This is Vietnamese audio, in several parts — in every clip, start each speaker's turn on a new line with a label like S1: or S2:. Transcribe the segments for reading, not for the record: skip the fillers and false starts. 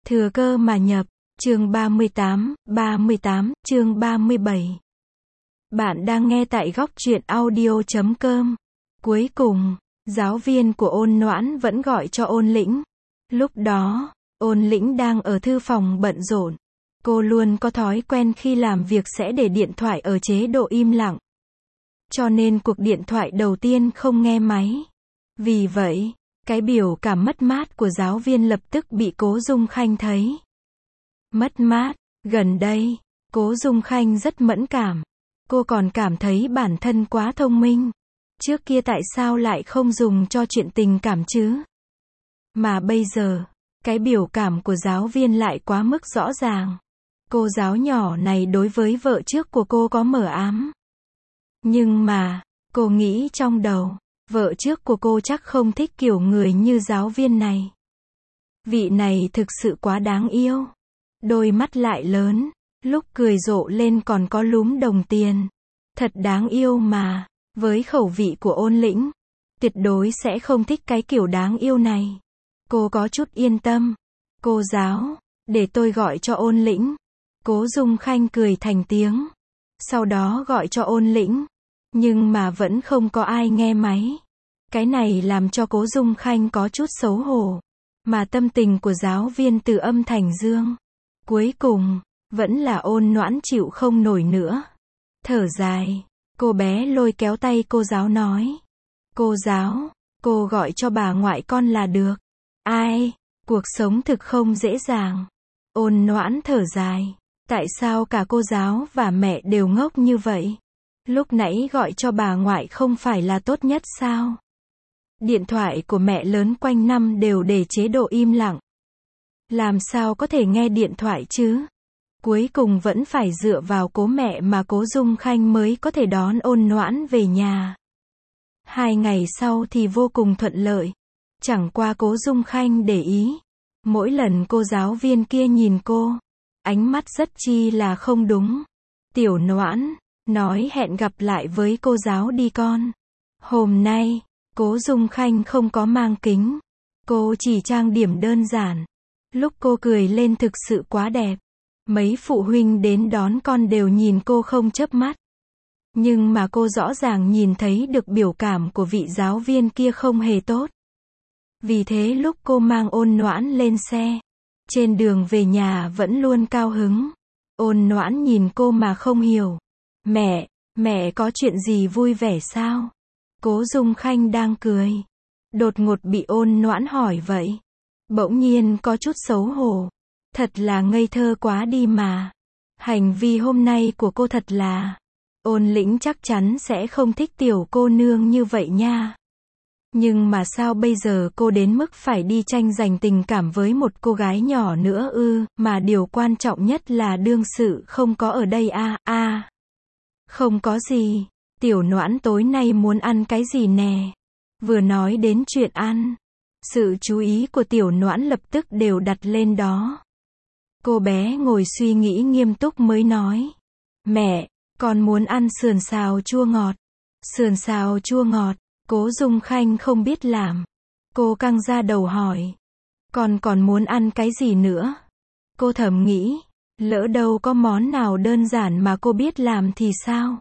S1: Thừa cơ mà nhập, chương 38, chương 37. Bạn đang nghe tại góc truyện audio.com. Cuối cùng, giáo viên của Ôn Noãn vẫn gọi cho Ôn Lĩnh. Lúc đó, Ôn Lĩnh đang ở thư phòng bận rộn. Cô luôn có thói quen khi làm việc sẽ để điện thoại ở chế độ im lặng. Cho nên cuộc điện thoại đầu tiên không nghe máy. Vì vậy, cái biểu cảm mất mát của giáo viên lập tức bị Cố Dung Khanh thấy. Mất mát, gần đây, Cố Dung Khanh rất mẫn cảm. Cô còn cảm thấy bản thân quá thông minh. Trước kia tại sao lại không dùng cho chuyện tình cảm chứ? Mà bây giờ, cái biểu cảm của giáo viên lại quá mức rõ ràng. Cô giáo nhỏ này đối với vợ trước của cô có mờ ám. Nhưng mà, cô nghĩ trong đầu, vợ trước của cô chắc không thích kiểu người như giáo viên này. Vị này thực sự quá đáng yêu. Đôi mắt lại lớn, lúc cười rộ lên còn có lúm đồng tiền. Thật đáng yêu mà, với khẩu vị của Ôn Lĩnh, tuyệt đối sẽ không thích cái kiểu đáng yêu này. Cô có chút yên tâm. Cô giáo, để tôi gọi cho Ôn Lĩnh. Cố Dung Khanh cười thành tiếng. Sau đó gọi cho Ôn Lĩnh. Nhưng mà vẫn không có ai nghe máy. Cái này làm cho Cố Dung Khanh có chút xấu hổ. Mà tâm tình của giáo viên từ âm thành dương. Cuối cùng, vẫn là Ôn Noãn chịu không nổi nữa. Thở dài, cô bé lôi kéo tay cô giáo nói. Cô giáo, cô gọi cho bà ngoại con là được. Ai, cuộc sống thực không dễ dàng. Ôn Noãn thở dài. Tại sao cả cô giáo và mẹ đều ngốc như vậy? Lúc nãy gọi cho bà ngoại không phải là tốt nhất sao? Điện thoại của mẹ lớn quanh năm đều để chế độ im lặng. Làm sao có thể nghe điện thoại chứ? Cuối cùng vẫn phải dựa vào Cố mẹ mà Cố Dung Khanh mới có thể đón Ôn Noãn về nhà. 2 ngày sau thì vô cùng thuận lợi. Chẳng qua Cố Dung Khanh để ý. Mỗi lần cô giáo viên kia nhìn cô, ánh mắt rất chi là không đúng. Tiểu Noãn, nói hẹn gặp lại với cô giáo đi con. Hôm nay, Cố Dung Khanh không có mang kính. Cô chỉ trang điểm đơn giản. Lúc cô cười lên thực sự quá đẹp. Mấy phụ huynh đến đón con đều nhìn cô không chớp mắt. Nhưng mà cô rõ ràng nhìn thấy được biểu cảm của vị giáo viên kia không hề tốt. Vì thế lúc cô mang Ôn Noãn lên xe, trên đường về nhà vẫn luôn cao hứng. Ôn Noãn nhìn cô mà không hiểu. Mẹ có chuyện gì vui vẻ sao? Cố Dung Khanh đang cười. Đột ngột bị Ôn Noãn hỏi vậy. Bỗng nhiên có chút xấu hổ. Thật là ngây thơ quá đi mà. Hành vi hôm nay của cô thật là... Ôn Lĩnh chắc chắn sẽ không thích tiểu cô nương như vậy nha. Nhưng mà sao bây giờ cô đến mức phải đi tranh giành tình cảm với một cô gái nhỏ nữa ư? Mà điều quan trọng nhất là đương sự không có ở đây à? Không có gì. Tiểu Noãn tối nay muốn ăn cái gì nè? Vừa nói đến chuyện ăn, sự chú ý của Tiểu Noãn lập tức đều đặt lên đó. Cô bé ngồi suy nghĩ nghiêm túc mới nói. Mẹ, con muốn ăn sườn xào chua ngọt. Sườn xào chua ngọt, Cố Dung Khanh không biết làm. Cô căng ra đầu hỏi. Con còn muốn ăn cái gì nữa? Cô thầm nghĩ, lỡ đâu có món nào đơn giản mà cô biết làm thì sao?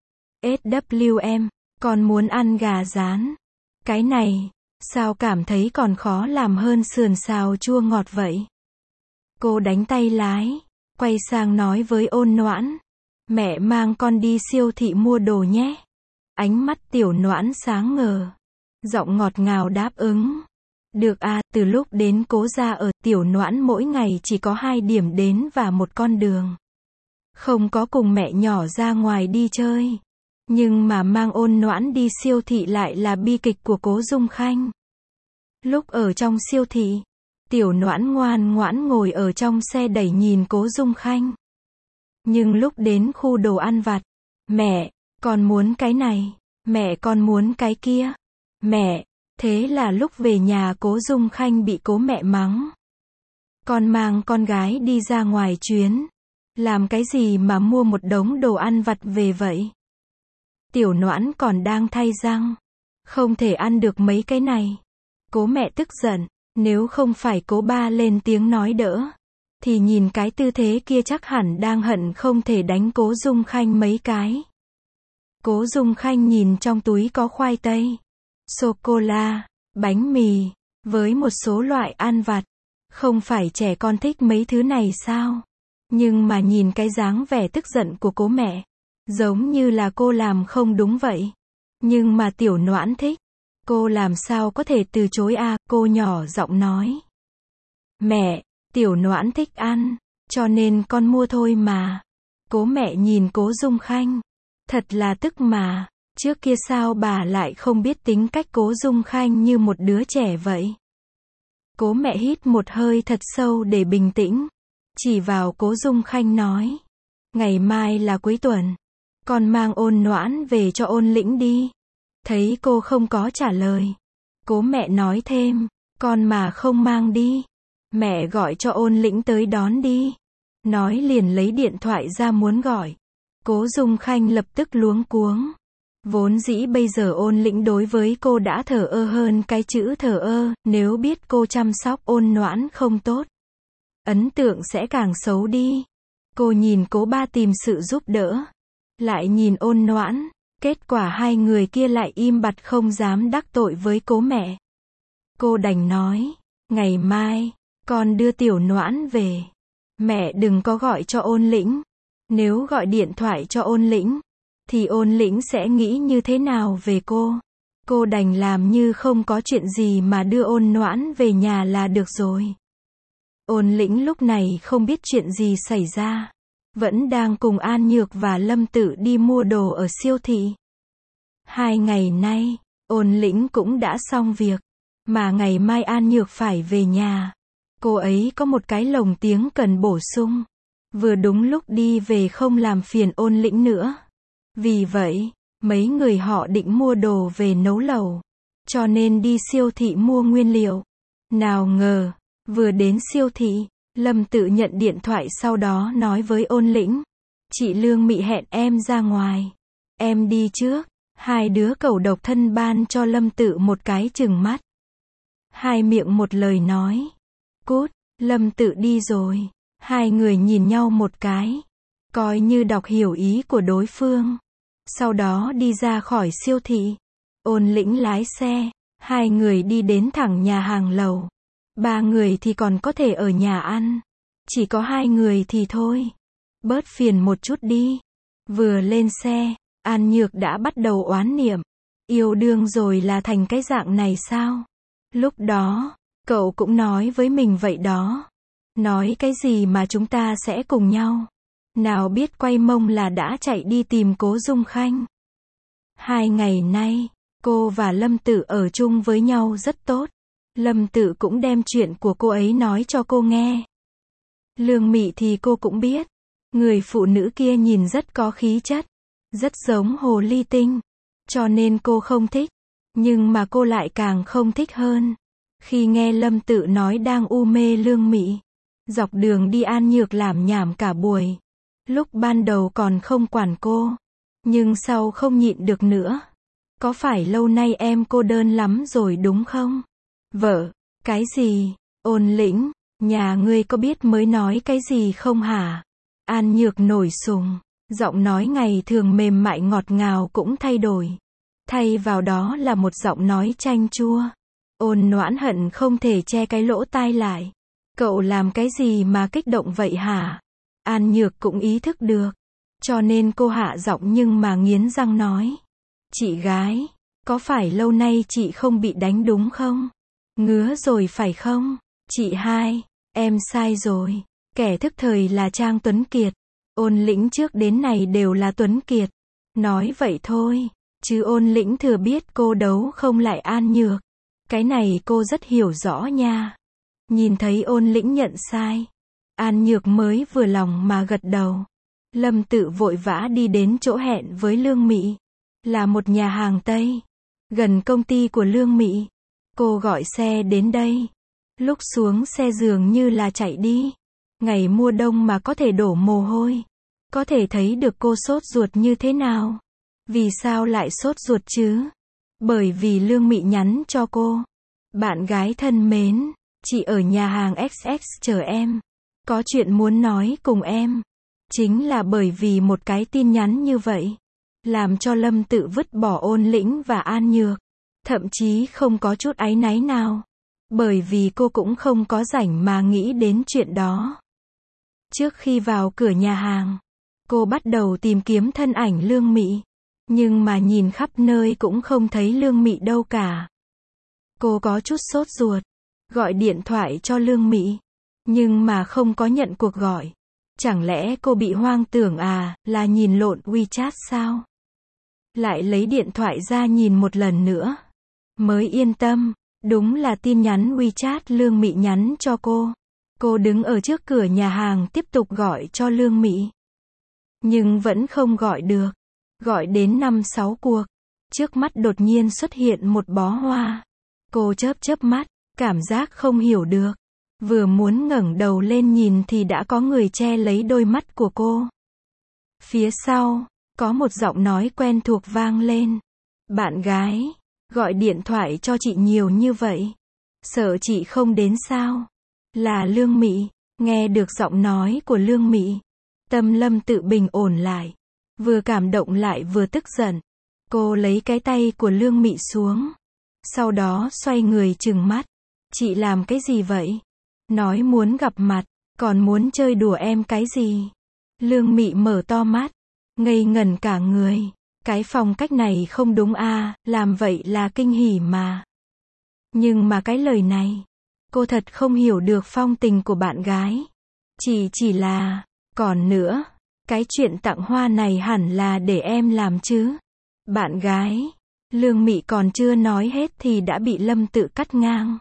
S1: SWM, con muốn ăn gà rán. Cái này, sao cảm thấy còn khó làm hơn sườn xào chua ngọt vậy? Cô đánh tay lái, quay sang nói với Ôn Noãn. Mẹ mang con đi siêu thị mua đồ nhé. Ánh mắt Tiểu Noãn sáng ngời. Giọng ngọt ngào đáp ứng. Được à, từ lúc đến Cố gia ở Tiểu Noãn mỗi ngày chỉ có 2 điểm đến và một con đường. Không có cùng mẹ nhỏ ra ngoài đi chơi. Nhưng mà mang Ôn Noãn đi siêu thị lại là bi kịch của Cố Dung Khanh. Lúc ở trong siêu thị, Tiểu Noãn ngoan ngoãn ngồi ở trong xe đẩy nhìn Cố Dung Khanh. Nhưng lúc đến khu đồ ăn vặt, mẹ, con muốn cái này, mẹ con muốn cái kia. Mẹ, thế là lúc về nhà Cố Dung Khanh bị Cố mẹ mắng. Con mang con gái đi ra ngoài chuyến. Làm cái gì mà mua một đống đồ ăn vặt về vậy? Tiểu Noãn còn đang thay răng. Không thể ăn được mấy cái này. Cố mẹ tức giận. Nếu không phải cố ba lên tiếng nói đỡ, thì nhìn cái tư thế kia chắc hẳn đang hận không thể đánh Cố Dung Khanh mấy cái. Cố Dung Khanh nhìn trong túi có khoai tây, sô-cô-la, bánh mì, với một số loại ăn vặt. Không phải trẻ con thích mấy thứ này sao? Nhưng mà nhìn cái dáng vẻ tức giận của cố mẹ, giống như là cô làm không đúng vậy. Nhưng mà Tiểu Noãn thích. Cô làm sao có thể từ chối à, cô nhỏ giọng nói. Mẹ, Tiểu Noãn thích ăn, cho nên con mua thôi mà. Cố mẹ nhìn Cố Dung Khanh. Thật là tức mà, trước kia sao bà lại không biết tính cách Cố Dung Khanh như một đứa trẻ vậy? Cố mẹ hít một hơi thật sâu để bình tĩnh. Chỉ vào Cố Dung Khanh nói. Ngày mai là cuối tuần. Con mang Ôn Noãn về cho Ôn Lĩnh đi. Thấy cô không có trả lời. Cố mẹ nói thêm. Con mà không mang đi. Mẹ gọi cho Ôn Lĩnh tới đón đi. Nói liền lấy điện thoại ra muốn gọi. Cố Dung Khanh lập tức luống cuống. Vốn dĩ bây giờ Ôn Lĩnh đối với cô đã thờ ơ hơn cái chữ thờ ơ, nếu biết cô chăm sóc Ôn Noãn không tốt, ấn tượng sẽ càng xấu đi. Cô nhìn cố ba tìm sự giúp đỡ, lại nhìn Ôn Noãn, kết quả hai người kia lại im bặt không dám đắc tội với cố mẹ. Cô đành nói, ngày mai, con đưa Tiểu Noãn về. Mẹ đừng có gọi cho Ôn Lĩnh. Nếu gọi điện thoại cho Ôn Lĩnh, thì Ôn Lĩnh sẽ nghĩ như thế nào về cô? Cô đành làm như không có chuyện gì mà đưa Ôn Noãn về nhà là được rồi. Ôn Lĩnh lúc này không biết chuyện gì xảy ra. Vẫn đang cùng An Nhược và Lâm Tự đi mua đồ ở siêu thị. 2 ngày nay, Ôn Lĩnh cũng đã xong việc. Mà ngày mai An Nhược phải về nhà. Cô ấy có một cái lồng tiếng cần bổ sung. Vừa đúng lúc đi về không làm phiền Ôn Lĩnh nữa. Vì vậy, mấy người họ định mua đồ về nấu lẩu. Cho nên đi siêu thị mua nguyên liệu. Nào ngờ, vừa đến siêu thị, Lâm Tự nhận điện thoại sau đó nói với Ôn Lĩnh. Chị Lương Mị hẹn em ra ngoài. Em đi trước. Hai đứa cẩu độc thân ban cho Lâm Tự một cái chừng mắt. Hai miệng một lời nói. Cút, Lâm Tự đi rồi. Hai người nhìn nhau một cái. Coi như đọc hiểu ý của đối phương. Sau đó đi ra khỏi siêu thị. Ôn Lĩnh lái xe. Hai người đi đến thẳng nhà hàng lẩu. 3 người thì còn có thể ở nhà ăn. Chỉ có 2 người thì thôi. Bớt phiền một chút đi. Vừa lên xe, An Nhược đã bắt đầu oán niệm. Yêu đương rồi là thành cái dạng này sao? Lúc đó, cậu cũng nói với mình vậy đó. Nói cái gì mà chúng ta sẽ cùng nhau. Nào biết quay mông là đã chạy đi tìm Cố Dung Khanh. 2 ngày nay, cô và Lâm Tự ở chung với nhau rất tốt. Lâm Tự cũng đem chuyện của cô ấy nói cho cô nghe. Lương Mị thì cô cũng biết. Người phụ nữ kia nhìn rất có khí chất. Rất giống hồ ly tinh. Cho nên cô không thích. Nhưng mà cô lại càng không thích hơn. Khi nghe Lâm Tự nói đang u mê Lương Mị. Dọc đường đi An Nhược làm nhảm cả buổi. Lúc ban đầu còn không quản cô. Nhưng sau không nhịn được nữa. Có phải lâu nay em cô đơn lắm rồi đúng không? Vợ, cái gì? Ôn Lĩnh, nhà ngươi có biết mới nói cái gì không hả? An Nhược nổi sùng, giọng nói ngày thường mềm mại ngọt ngào cũng thay đổi. Thay vào đó là một giọng nói chanh chua. Ôn Noãn hận không thể che cái lỗ tai lại. Cậu làm cái gì mà kích động vậy hả? An Nhược cũng ý thức được. Cho nên cô hạ giọng nhưng mà nghiến răng nói. Chị gái, có phải lâu nay chị không bị đánh đúng không? Ngứa rồi phải không? Chị hai, em sai rồi. Kẻ thức thời là Trang Tuấn Kiệt. Ôn Lĩnh trước đến này đều là Tuấn Kiệt. Nói vậy thôi. Chứ Ôn Lĩnh thừa biết cô đấu không lại An Nhược. Cái này cô rất hiểu rõ nha. Nhìn thấy Ôn Lĩnh nhận sai. An Nhược mới vừa lòng mà gật đầu. Lâm Tự vội vã đi đến chỗ hẹn với Lương Mị. Là một nhà hàng Tây. Gần công ty của Lương Mị. Cô gọi xe đến đây. Lúc xuống xe dường như là chạy đi. Ngày mùa đông mà có thể đổ mồ hôi. Có thể thấy được cô sốt ruột như thế nào. Vì sao lại sốt ruột chứ? Bởi vì Lương Mị nhắn cho cô. Bạn gái thân mến, Chị ở nhà hàng XX chờ em. Có chuyện muốn nói cùng em. Chính là bởi vì một cái tin nhắn như vậy, làm cho Lâm Tự vứt bỏ Ôn Lĩnh và An Nhược. Thậm chí không có chút áy náy nào. Bởi vì cô cũng không có rảnh mà nghĩ đến chuyện đó. Trước khi vào cửa nhà hàng, cô bắt đầu tìm kiếm thân ảnh Lương Mị. Nhưng mà nhìn khắp nơi cũng không thấy Lương Mị đâu cả. Cô có chút sốt ruột, gọi điện thoại cho Lương Mị. Nhưng mà không có nhận cuộc gọi. Chẳng lẽ cô bị hoang tưởng à, là nhìn lộn WeChat sao? Lại lấy điện thoại ra nhìn một lần nữa. Mới yên tâm, đúng là tin nhắn WeChat Lương Mị nhắn cho cô. Cô đứng ở trước cửa nhà hàng tiếp tục gọi cho Lương Mị. Nhưng vẫn không gọi được. Gọi đến 5-6 cuộc. Trước mắt đột nhiên xuất hiện một bó hoa. Cô chớp mắt, cảm giác không hiểu được. Vừa muốn ngẩng đầu lên nhìn thì đã có người che lấy đôi mắt của cô. Phía sau, có một giọng nói quen thuộc vang lên. Bạn gái, gọi điện thoại cho chị nhiều như vậy. Sợ chị không đến sao? Là Lương Mị. Nghe được giọng nói của Lương Mị, tâm Lâm Tự bình ổn lại. Vừa cảm động lại vừa tức giận. Cô lấy cái tay của Lương Mị xuống. Sau đó xoay người trừng mắt. Chị làm cái gì vậy? Nói muốn gặp mặt, còn muốn chơi đùa em cái gì? Lương Mị mở to mắt, ngây ngẩn cả người. Cái phong cách này không đúng à, làm vậy là kinh hỉ mà. Nhưng mà cái lời này, cô thật không hiểu được phong tình của bạn gái. Chỉ là, còn nữa, cái chuyện tặng hoa này hẳn là để em làm chứ. Bạn gái, Lương Mị còn chưa nói hết thì đã bị Lâm Tự cắt ngang.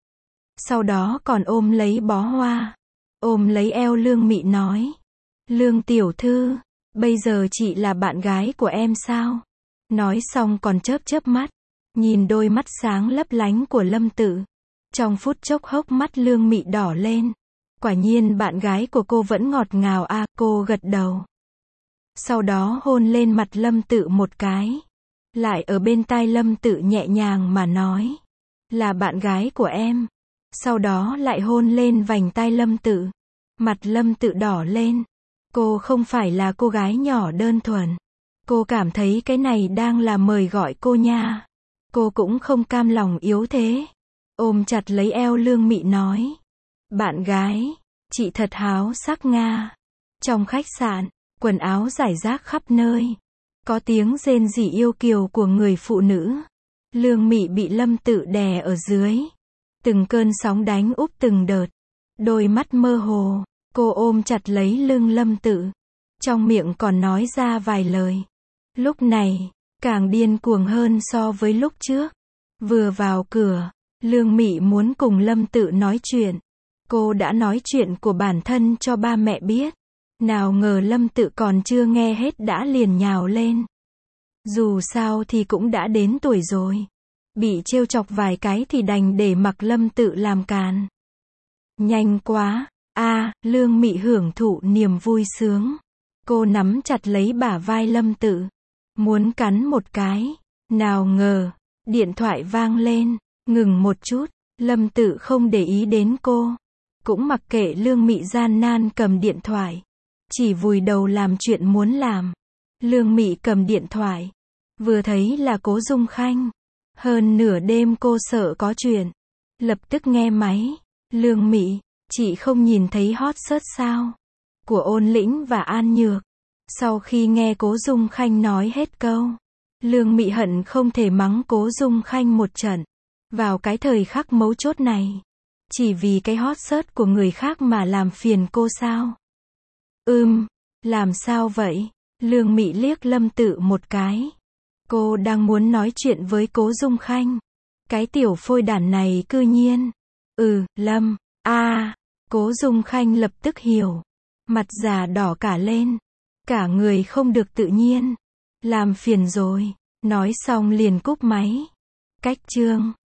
S1: Sau đó còn ôm lấy bó hoa, ôm lấy eo Lương Mị nói. Lương tiểu thư, bây giờ chị là bạn gái của em sao? Nói xong còn chớp mắt, nhìn đôi mắt sáng lấp lánh của Lâm Tự. Trong phút chốc hốc mắt Lương Mị đỏ lên. Quả nhiên bạn gái của cô vẫn ngọt ngào à, cô gật đầu. Sau đó hôn lên mặt Lâm Tự một cái. Lại ở bên tai Lâm Tự nhẹ nhàng mà nói. Là bạn gái của em. Sau đó lại hôn lên vành tai Lâm Tự. Mặt Lâm Tự đỏ lên. Cô không phải là cô gái nhỏ đơn thuần. Cô cảm thấy cái này đang là mời gọi cô nha. Cô cũng không cam lòng yếu thế. Ôm chặt lấy eo Lương Mị nói. Bạn gái, chị thật háo sắc nga. Trong khách sạn, quần áo rải rác khắp nơi. Có tiếng rên rỉ yêu kiều của người phụ nữ. Lương Mị bị Lâm Tự đè ở dưới. Từng cơn sóng đánh úp từng đợt. Đôi mắt mơ hồ, cô ôm chặt lấy lưng Lâm Tự. Trong miệng còn nói ra vài lời. Lúc này, càng điên cuồng hơn so với lúc trước. Vừa vào cửa, Lương Mị muốn cùng Lâm Tự nói chuyện. Cô đã nói chuyện của bản thân cho ba mẹ biết. Nào ngờ Lâm Tự còn chưa nghe hết đã liền nhào lên. Dù sao thì cũng đã đến tuổi rồi. Bị trêu chọc vài cái thì đành để mặc Lâm Tự làm càn. Nhanh quá, Lương Mị hưởng thụ niềm vui sướng. Cô nắm chặt lấy bả vai Lâm Tự. Muốn cắn một cái. Nào ngờ, điện thoại vang lên. Ngừng một chút, Lâm Tự không để ý đến cô. Cũng mặc kệ Lương Mị gian nan cầm điện thoại. Chỉ vùi đầu làm chuyện muốn làm. Lương Mị cầm điện thoại. Vừa thấy là Cố Dung Khanh. Hơn nửa đêm cô sợ có chuyện. Lập tức nghe máy. Lương Mị, chị không nhìn thấy hot search sao? Của Ôn Lĩnh và An Nhược. Sau khi nghe Cố Dung Khanh nói hết câu, Lương Mị hận không thể mắng Cố Dung Khanh một trận. Vào cái thời khắc mấu chốt này. Chỉ vì cái hot search của người khác mà làm phiền cô sao? Làm sao vậy? Lương Mị liếc Lâm Tự một cái. Cô đang muốn nói chuyện với Cố Dung Khanh. Cái tiểu phôi đản này cư nhiên. Lâm, Cố Dung Khanh lập tức hiểu. Mặt già đỏ cả lên. Cả người không được tự nhiên. Làm phiền rồi. Nói xong liền cúp máy. Cách chương